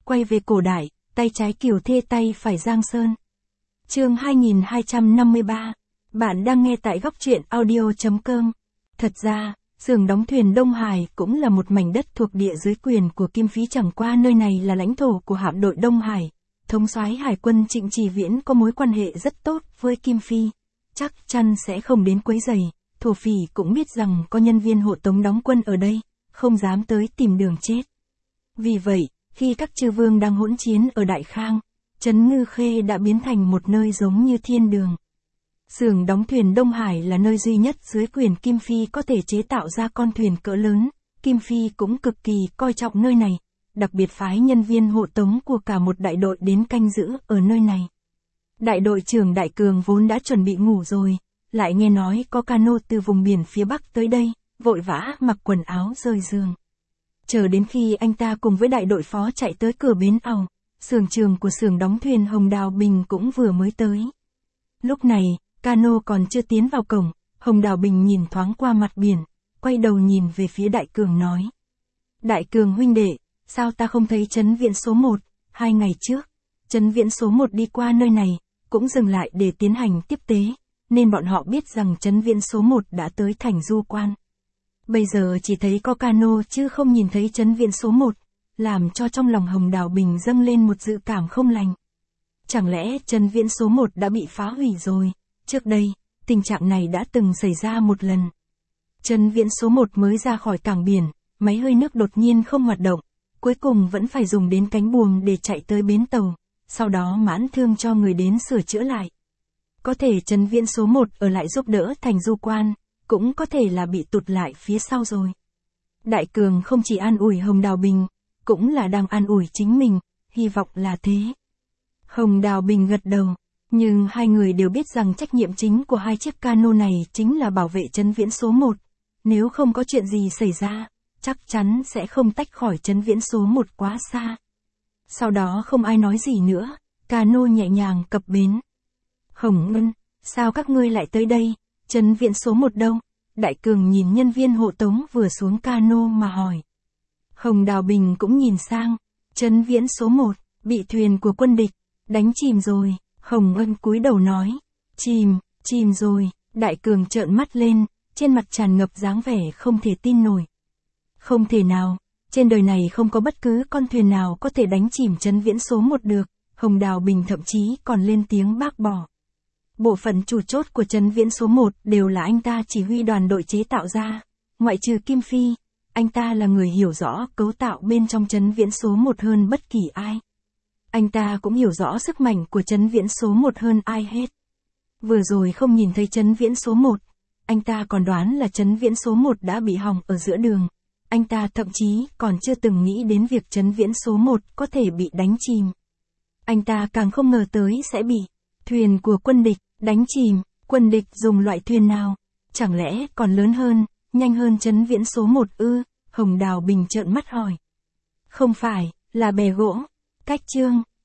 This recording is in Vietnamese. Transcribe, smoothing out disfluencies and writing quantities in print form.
quay về cổ đại, tay trái Kiều Thê tay phải Giang Sơn. Chương 2253. Bạn đang nghe tại góc truyện audio.com. Thật ra, xưởng đóng thuyền Đông Hải cũng là một mảnh đất thuộc địa dưới quyền của Kim Phí, chẳng qua nơi này là lãnh thổ của hạm đội Đông Hải. Thống soái hải quân Trịnh Trì Viễn có mối quan hệ rất tốt với Kim Phi, chắc chắn sẽ không đến quấy rầy. Thổ Phỉ cũng biết rằng có nhân viên hộ tống đóng quân ở đây, không dám tới tìm đường chết. Vì vậy, khi các chư vương đang hỗn chiến ở Đại Khang, Trấn Ngư Khê đã biến thành một nơi giống như thiên đường. Xưởng đóng thuyền Đông Hải là nơi duy nhất dưới quyền Kim Phi có thể chế tạo ra con thuyền cỡ lớn. Kim Phi cũng cực kỳ coi trọng nơi này, đặc biệt phái nhân viên hộ tống của cả một đại đội đến canh giữ ở nơi này. Đại đội trưởng Đại Cường vốn đã chuẩn bị ngủ rồi, lại nghe nói có cano từ vùng biển phía Bắc tới đây, vội vã mặc quần áo rời giường. Chờ đến khi anh ta cùng với đại đội phó chạy tới cửa bến àu, xưởng trường của xưởng đóng thuyền Hồng Đào Bình cũng vừa mới tới. Lúc này, cano còn chưa tiến vào cổng, Hồng Đào Bình nhìn thoáng qua mặt biển, quay đầu nhìn về phía Đại Cường nói. Đại Cường huynh đệ, sao ta không thấy trấn viện số 1, 2 ngày trước, trấn viện số 1 đi qua nơi này, cũng dừng lại để tiến hành tiếp tế, nên bọn họ biết rằng trấn viện số 1 đã tới thành Du Quan. Bây giờ chỉ thấy có cano chứ không nhìn thấy trấn viện số 1, làm cho trong lòng Hồng Đào Bình dâng lên một dự cảm không lành. Chẳng lẽ trấn viện số 1 đã bị phá hủy rồi? Trước đây, tình trạng này đã từng xảy ra một lần. Trấn viện số 1 mới ra khỏi cảng biển, máy hơi nước đột nhiên không hoạt động, cuối cùng vẫn phải dùng đến cánh buồm để chạy tới bến tàu, sau đó mãn thương cho người đến sửa chữa lại. Có thể trấn viện số 1 ở lại giúp đỡ thành Du Quan, cũng có thể là bị tụt lại phía sau rồi. Đại Cường không chỉ an ủi Hồng Đào Bình, cũng là đang an ủi chính mình, hy vọng là thế. Hồng Đào Bình gật đầu, nhưng hai người đều biết rằng trách nhiệm chính của hai chiếc cano này chính là bảo vệ trấn viễn số 1. Nếu không có chuyện gì xảy ra, chắc chắn sẽ không tách khỏi trấn viễn số 1 quá xa. Sau đó không ai nói gì nữa, cano nhẹ nhàng cập bến. Hồng Ngân, sao các ngươi lại tới đây, trấn viễn số 1 đâu? Đại Cường nhìn nhân viên hộ tống vừa xuống cano mà hỏi. Hồng Đào Bình cũng nhìn sang, trấn viễn số 1, bị thuyền của quân địch đánh chìm rồi. Hồng Ngân cúi đầu nói, chìm rồi. Đại Cường trợn mắt lên, trên mặt tràn ngập dáng vẻ không thể tin nổi. Không thể nào, trên đời này không có bất cứ con thuyền nào có thể đánh chìm trấn viễn số 1 được. Hồng Đào Bình thậm chí còn lên tiếng bác bỏ. Bộ phận chủ chốt của trấn viễn số 1 đều là anh ta chỉ huy đoàn đội chế tạo ra, ngoại trừ Kim Phi, anh ta là người hiểu rõ cấu tạo bên trong trấn viễn số 1 hơn bất kỳ ai. Anh ta cũng hiểu rõ sức mạnh của trấn viễn số 1 hơn ai hết. Vừa rồi không nhìn thấy trấn viễn số 1, anh ta còn đoán là trấn viễn số 1 đã bị hỏng ở giữa đường. Anh ta thậm chí còn chưa từng nghĩ đến việc trấn viễn số 1 có thể bị đánh chìm. Anh ta càng không ngờ tới sẽ bị thuyền của quân địch đánh chìm. Quân địch dùng loại thuyền nào? Chẳng lẽ còn lớn hơn, nhanh hơn trấn viễn số 1 ư? Hồng Đào Bình trợn mắt hỏi. Không phải, là bè gỗ. Cách chương